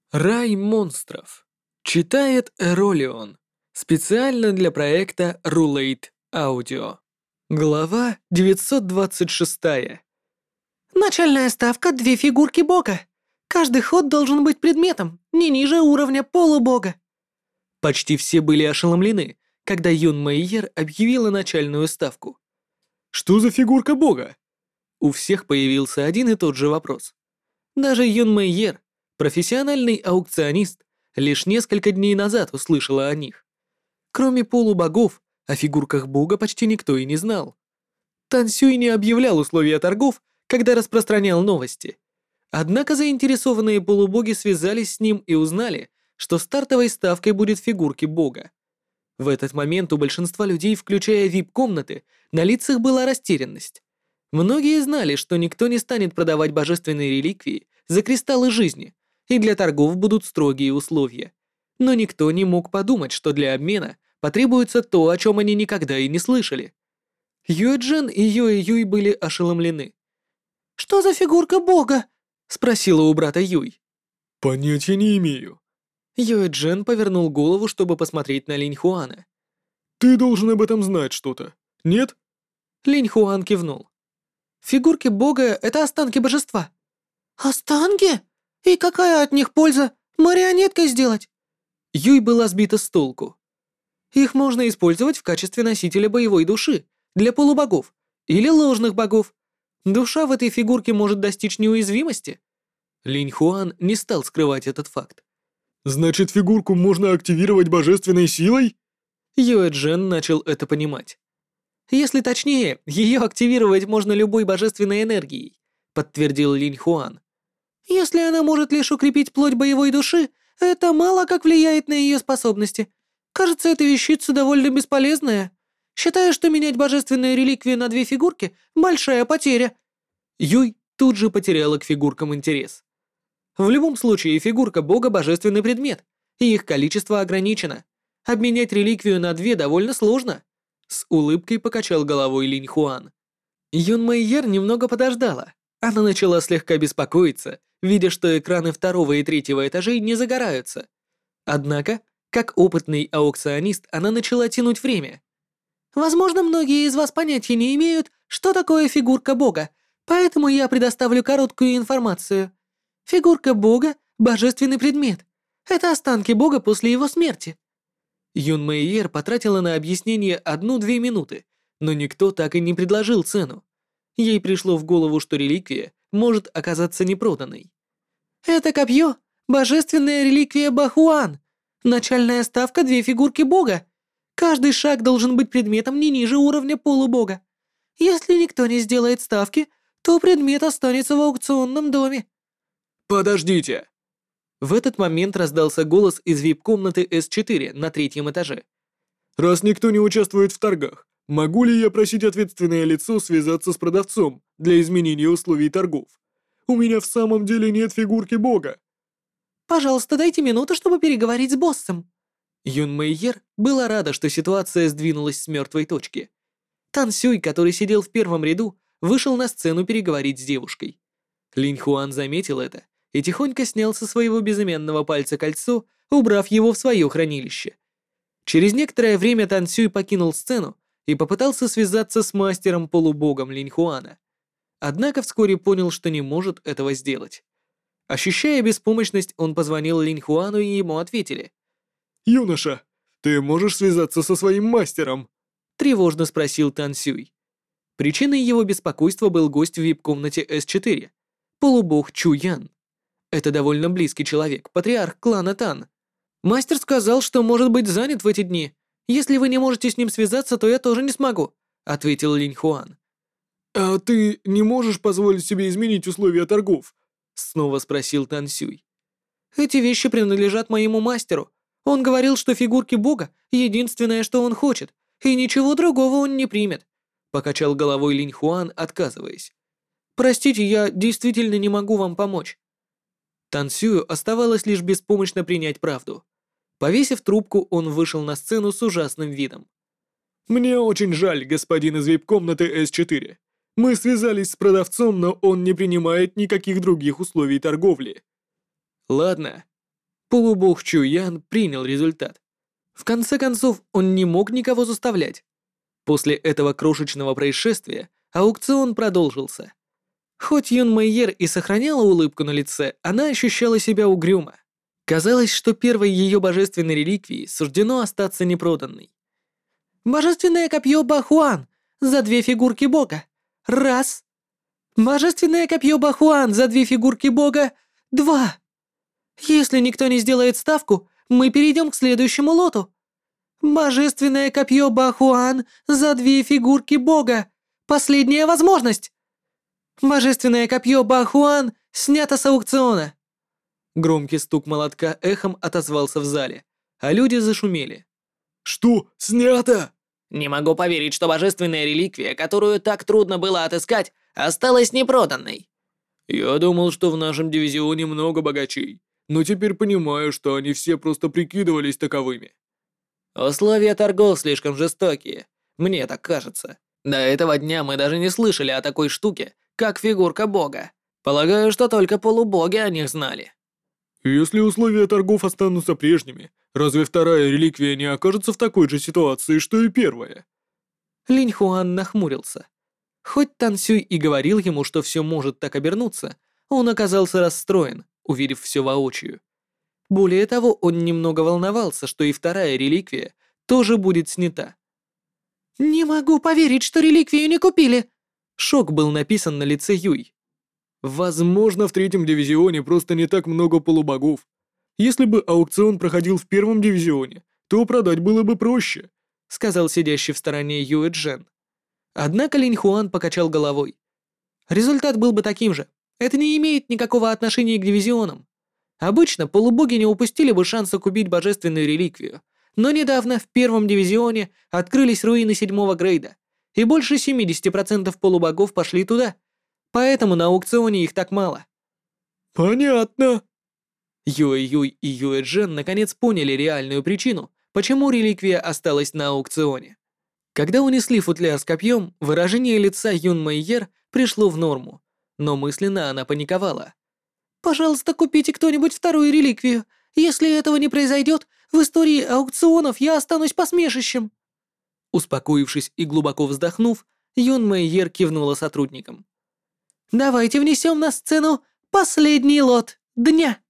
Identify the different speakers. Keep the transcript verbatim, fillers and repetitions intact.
Speaker 1: Рай монстров. Читает Эролион. Специально для проекта Rulate Audio. Глава девятьсот двадцать шесть.
Speaker 2: Начальная ставка — две фигурки бога. Каждый ход должен быть предметом, не ниже уровня полубога.
Speaker 1: Почти все были ошеломлены, когда Юн Мэйер объявила начальную ставку. Что за фигурка бога? У всех появился один и тот же вопрос. Даже Юн Мэйер, профессиональный аукционист, лишь несколько дней назад услышала о них. Кроме полубогов, о фигурках бога почти никто и не знал. Тан Сюй не объявлял условия торгов, когда распространял новости. Однако заинтересованные полубоги связались с ним и узнали, что стартовой ставкой будет фигурки бога. В этот момент у большинства людей, включая ви ай пи-комнаты, на лицах была растерянность. Многие знали, что никто не станет продавать божественные реликвии за кристаллы жизни, и для торгов будут строгие условия. Но никто не мог подумать, что для обмена потребуется то, о чем они никогда и не слышали. Юэ Джен и Юэ Юй были ошеломлены.
Speaker 2: «Что за фигурка бога?» —
Speaker 1: спросила у брата Юй.
Speaker 3: «Понятия не имею».
Speaker 1: Юэ Джен повернул голову, чтобы посмотреть на Линь Хуана.
Speaker 3: «Ты должен об этом знать что-то, нет?»
Speaker 1: Линь Хуан кивнул. «Фигурки бога — это останки божества».
Speaker 2: «Останки? И какая от них польза? Марионеткой сделать?»
Speaker 1: Юй была сбита с толку. «Их можно использовать в качестве носителя боевой души, для полубогов или ложных богов. Душа в этой фигурке может достичь неуязвимости». Линь Хуан не стал скрывать этот факт.
Speaker 3: «Значит, фигурку можно активировать божественной силой?»
Speaker 1: Юэ Джен начал это понимать. «Если точнее, ее активировать можно любой божественной энергией», подтвердил Линь Хуан.
Speaker 2: «Если она может лишь укрепить плоть боевой души, это мало как влияет на ее способности. Кажется, эта вещица довольно бесполезная. Считаю, что менять божественную реликвию на две фигурки — большая потеря».
Speaker 1: Юй тут же потеряла к фигуркам интерес. В любом случае, фигурка бога — божественный предмет, и их количество ограничено. Обменять реликвию на две довольно сложно. С улыбкой покачал головой Линь Хуан. Юн Мэйер немного подождала. Она начала слегка беспокоиться, видя, что экраны второго и третьего этажей не загораются. Однако, как опытный аукционист, она начала тянуть время.
Speaker 2: «Возможно, многие из вас понятия не имеют, что такое фигурка бога, поэтому я предоставлю короткую информацию. Фигурка бога — божественный предмет. Это останки бога после его смерти».
Speaker 1: Юн Мэйер потратила на объяснение одну-две минуты, но никто так и не предложил цену. Ей пришло в голову, что реликвия может оказаться непроданной.
Speaker 2: «Это копье — божественная реликвия Бахуан. Начальная ставка — две фигурки бога. Каждый шаг должен быть предметом не ниже уровня полубога. Если никто не сделает ставки, то предмет останется в аукционном доме».
Speaker 3: «Подождите!»
Speaker 1: В этот момент раздался голос из ви ай пи-комнаты эс четыре на третьем этаже.
Speaker 3: «Раз никто не участвует в торгах, могу ли я просить ответственное лицо связаться с продавцом для изменения условий торгов? У меня в самом деле нет фигурки бога».
Speaker 2: «Пожалуйста, дайте минуту, чтобы переговорить с боссом».
Speaker 1: Юн Мэйер была рада, что ситуация сдвинулась с мертвой точки. Тан Сюй, который сидел в первом ряду, вышел на сцену переговорить с девушкой. Линь Хуан заметил это и тихонько снял со своего безымянного пальца кольцо, убрав его в свое хранилище. Через некоторое время Тан Сюй покинул сцену и попытался связаться с мастером-полубогом Линь Хуана. Однако вскоре понял, что не может этого сделать. Ощущая беспомощность, он позвонил Линь Хуану, и ему ответили.
Speaker 3: «Юноша, ты можешь связаться со своим мастером?»
Speaker 1: Тревожно спросил Тан Сюй. Причиной его беспокойства был гость в ви ай пи-комнате эс четыре, полубог Чу Ян. Это довольно близкий человек, патриарх клана Тан. Мастер сказал, что может быть занят в эти дни. Если вы не можете с ним связаться, то я тоже не смогу, ответил Линь Хуан.
Speaker 3: «А ты не можешь позволить себе изменить условия торгов?»
Speaker 1: Снова спросил Тан Сюй. Эти вещи принадлежат моему мастеру. Он говорил, что фигурки бога — единственное, что он хочет, и ничего другого он не примет, покачал головой Линь Хуан, отказываясь. Простите, я действительно не могу вам помочь. Тан Сюю оставалось лишь беспомощно принять правду. Повесив трубку, он вышел на сцену с ужасным видом.
Speaker 3: «Мне очень жаль, господин из ви ай пи-комнаты эс четыре. Мы связались с продавцом, но он не принимает никаких других условий торговли».
Speaker 1: «Ладно, Полубог Чу Ян принял результат. В конце концов, он не мог никого заставлять. После этого крошечного происшествия аукцион продолжился. Хоть Юн Мэйер и сохраняла улыбку на лице, она ощущала себя угрюмо. Казалось, что первой ее божественной реликвии суждено остаться непроданной.
Speaker 2: Божественное копье Бахуан за две фигурки бога. Раз. Божественное копье Бахуан за две фигурки бога. Два. Если никто не сделает ставку, мы перейдем к следующему лоту. Божественное копье Бахуан за две фигурки бога. Последняя возможность. Божественное копье Бахуан снято с аукциона.
Speaker 1: Громкий стук молотка эхом отозвался в зале, а люди зашумели.
Speaker 3: Что? Снято?
Speaker 4: Не могу поверить, что божественная реликвия, которую так трудно было отыскать, осталась непроданной.
Speaker 3: Я думал, что в нашем дивизионе много богачей, но теперь понимаю, что они все просто прикидывались таковыми.
Speaker 4: Условия торгов слишком жестокие, мне так кажется. До этого дня мы даже не слышали о такой штуке, как фигурка бога. Полагаю, что только полубоги о них знали.
Speaker 3: Если условия торгов останутся прежними, разве вторая реликвия не окажется в такой же ситуации, что и первая?
Speaker 1: Линь Хуан нахмурился. Хоть Тан Сюй и говорил ему, что все может так обернуться, он оказался расстроен, увидев все воочию. Более того, он немного волновался, что и вторая реликвия тоже будет снята.
Speaker 2: «Не могу поверить, что реликвию не купили!»
Speaker 1: Шок был написан на лице Юй.
Speaker 3: Возможно, в третьем дивизионе просто не так много полубогов. Если бы аукцион проходил в первом дивизионе, то продать было бы проще,
Speaker 1: сказал сидящий в стороне Юэ Джен. Однако Линь Хуан покачал головой. Результат был бы таким же. Это не имеет никакого отношения к дивизионам. Обычно полубоги не упустили бы шанса купить божественную реликвию, но недавно в первом дивизионе открылись руины седьмого грейда, и больше семьдесят процентов полубогов пошли туда. Поэтому на аукционе их так мало.
Speaker 3: Понятно.
Speaker 1: Юэ Юй и Юэ Джен наконец поняли реальную причину, почему реликвия осталась на аукционе. Когда унесли футляр с копьем, выражение лица Юн Мэйер пришло в норму, но мысленно она паниковала.
Speaker 2: «Пожалуйста, купите кто-нибудь вторую реликвию. Если этого не произойдет, в истории аукционов я останусь посмешищем».
Speaker 1: Успокоившись и глубоко вздохнув, Юн Мэйер кивнула сотрудникам.
Speaker 2: «Давайте внесем на сцену последний лот дня».